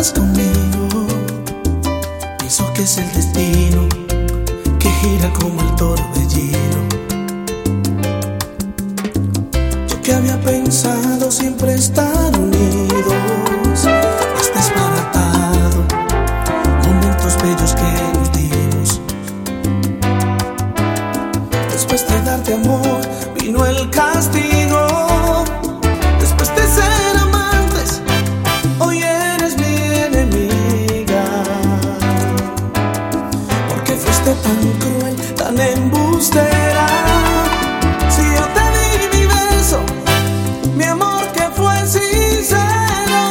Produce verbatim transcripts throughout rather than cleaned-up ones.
estás conmigo. Pienso que es el destino que gira como el torbellino. Yo que había pensado siempre estar unidos, has desbaratado momentos bellos que nos dimos. Después de darte amor vino el castigo. Después de ser amantes, hoy eres mi enemiga. ¿Por qué fuiste tan cruel, tan embustera? Si yo te di mi beso, mi amor que fue sincero.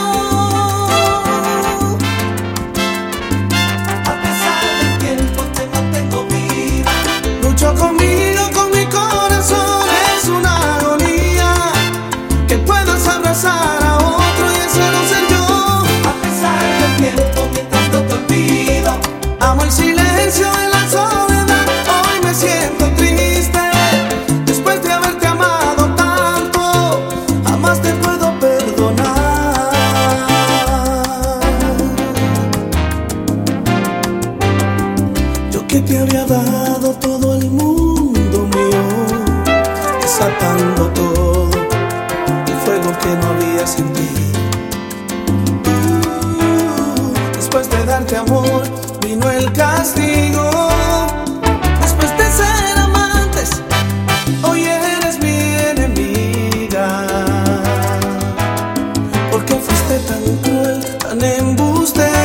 A pesar del tiempo te mantengo viva. Lucho conmigo, con mi corazón. Es una agonía que puedas abrazar a otro y ese no ser yo. A pesar del tiempo, mientras no te olvido, amo el silencio en la soledad. Hoy me siento triste después de haberte amado tanto. Jamás te puedo perdonar. Yo que te había dado todo el mundo mío, desatando todo el fuego que no había sentido. Uh, después de darte amor vino el castigo. Después de ser amantes, hoy eres mi enemiga. ¿Por qué fuiste tan cruel, tan embustera?